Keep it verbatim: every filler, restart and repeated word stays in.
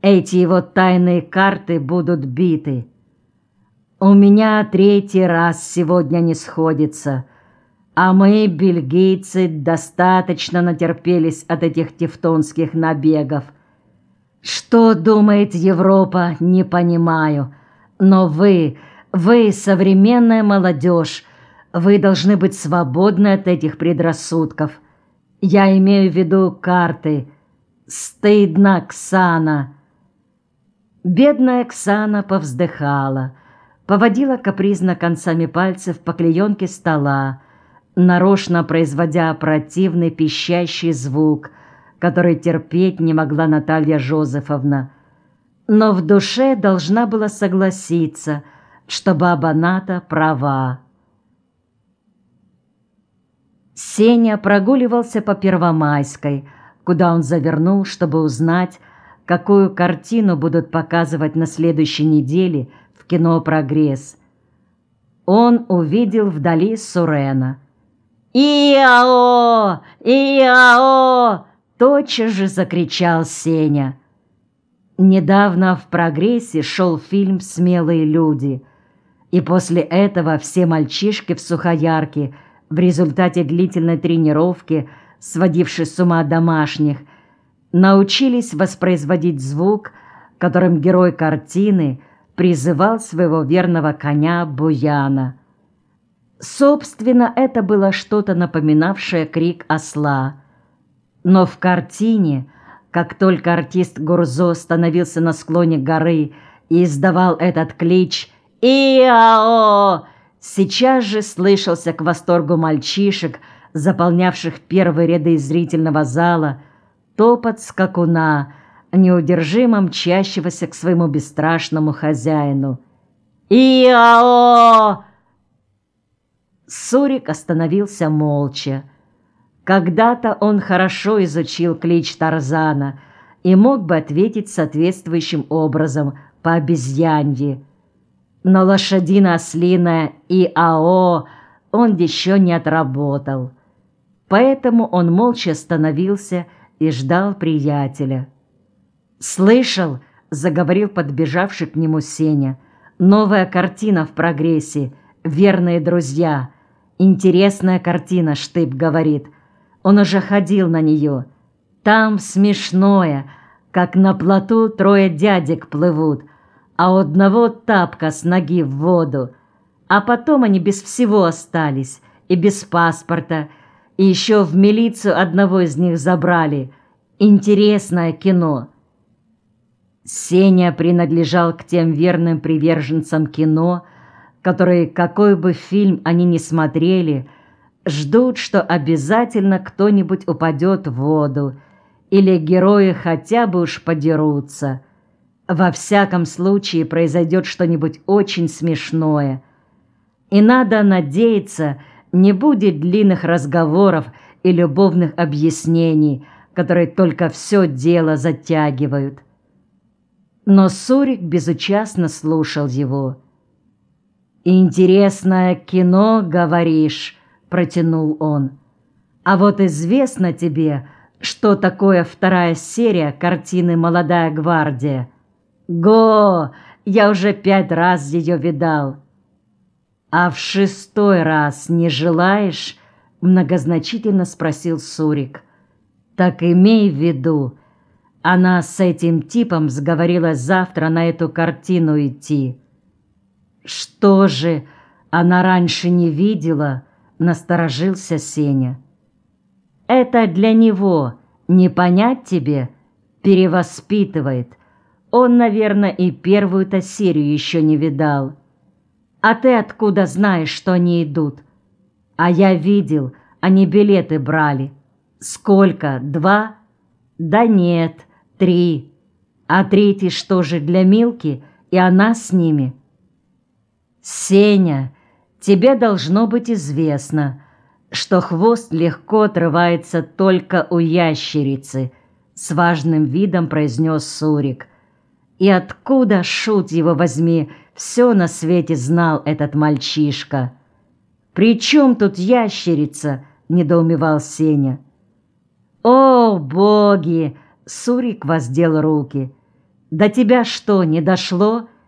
Эти его тайные карты будут биты. У меня третий раз сегодня не сходится, а мы, бельгийцы, достаточно натерпелись от этих тевтонских набегов. Что думает Европа, не понимаю, но вы, вы, современная молодежь, вы должны быть свободны от этих предрассудков. Я имею в виду карты. Стыдно, Ксана. Бедная Ксана повздыхала, поводила капризно концами пальцев по клеенке стола, нарочно производя противный пищащий звук, который терпеть не могла Наталья Жозефовна. Но в душе должна была согласиться, что баба Ната права. Сеня прогуливался по Первомайской, куда он завернул, чтобы узнать, какую картину будут показывать на следующей неделе в кино «Прогресс». Он увидел вдали Сурена. «И-а-о! И-а-о!» — тотчас же закричал Сеня. Недавно в «Прогрессе» шел фильм «Смелые люди», и после этого все мальчишки в Сухоярке в результате длительной тренировки, сводившей с ума домашних, научились воспроизводить звук, которым герой картины призывал своего верного коня Буяна. Собственно, это было что-то напоминавшее крик осла. Но в картине, как только артист Гурзо становился на склоне горы и издавал этот клич «И-а-о!», сейчас же слышался к восторгу мальчишек, заполнявших первые ряды зрительного зала, топот скакуна, неудержимо мчащегося к своему бесстрашному хозяину. «И-а-о!» Сурик остановился молча. Когда-то он хорошо изучил клич Тарзана и мог бы ответить соответствующим образом по обезьянье. Но лошадино-ослиное «И-а-о» он еще не отработал. Поэтому он молча остановился и ждал приятеля. «Слышал?» — заговорил подбежавший к нему Сеня. «Новая картина в «Прогрессе». Верные друзья. Интересная картина, Штыб говорит. Он уже ходил на нее. Там смешное, как на плоту трое дядек плывут, а у одного тапка с ноги в воду. А потом они без всего остались, и без паспорта, и еще в милицию одного из них забрали. Интересное кино». Сеня принадлежал к тем верным приверженцам кино, которые, какой бы фильм они ни смотрели, ждут, что обязательно кто-нибудь упадет в воду, или герои хотя бы уж подерутся. Во всяком случае произойдет что-нибудь очень смешное. И надо надеяться, не будет длинных разговоров и любовных объяснений, которые только все дело затягивают. Но Сурик безучастно слушал его. «Интересное кино, говоришь», — протянул он. «А вот известно тебе, что такое вторая серия картины «Молодая гвардия»?» «Го! Я уже пять раз ее видал». «А в шестой раз не желаешь?» — многозначительно спросил Сурик. «Так имей в виду, она с этим типом сговорилась завтра на эту картину идти». «Что же, она раньше не видела?» — насторожился Сеня. «Это для него, не понять тебе, перевоспитывает. Он, наверное, и первую-то серию еще не видал. А ты откуда знаешь, что они идут?» «А я видел, они билеты брали». «Сколько? Два?» «Да нет, три. А третий что же, для Милки, и она с ними?» «Сеня, тебе должно быть известно, что хвост легко отрывается только у ящерицы», — с важным видом произнес Сурик. «И откуда, шут его возьми, все на свете знал этот мальчишка?» «При чем тут ящерица?» — недоумевал Сеня. «О, боги!» — Сурик воздел руки. До тебя что, не дошло?